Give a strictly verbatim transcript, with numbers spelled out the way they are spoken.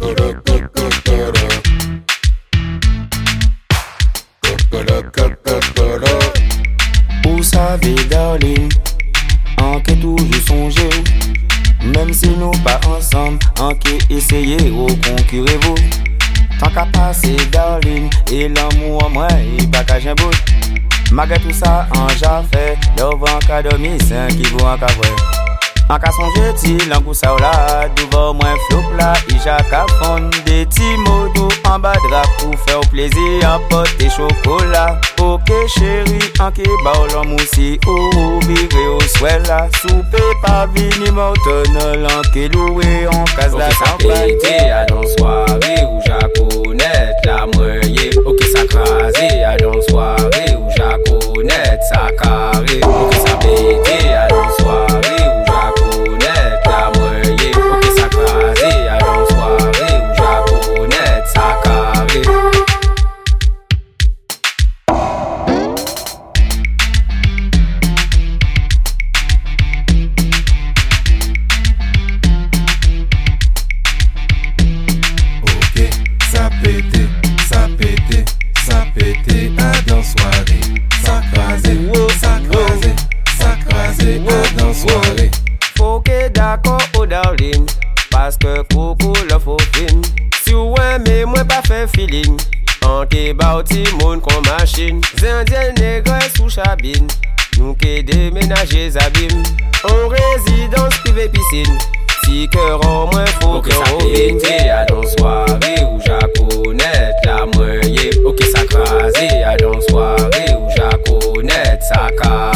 Vous savez, darling, en que toujours songer, même si nous pas ensemble, en que essayer ou concurrer vous. Tant qu'à passer, darling, et l'amour, moi, il pas qu'à j'aime. Malgré tout ça, en j'affaire, devant qu'à dormir, c'est un qui vous en cavoué. En cas son jeté, l'angou ça ou là, devant moi flop là, il j'a fond des petits mots doux en bas drap pour faire plaisir, en pote et chocolat. Ok chérie, en qui bao l'amousi ou viré au souhait là. Souper pas vini mortonne, en qui loué, en case la campagne. Ok, ça à dans soirée où j'a connaît la moyenne. Ok, ça crasé à dans soirée où j'a connaît ça carré. Ok, ça pété à dans soirée. Faut que d'accord, oh darling, parce que coucou le faux fin. Si ou aimez, moi pas fait feeling. En que bauti moun kon machine. Zindien nègre sous chabine. Nous que déménager zabim. En résidence privée piscine. Si cœur en moins faut ok, que ça pété à dans soirée où j'a connaît la moyenne. Ok, ça crasé à dans soirée où j'a connaît ça carré.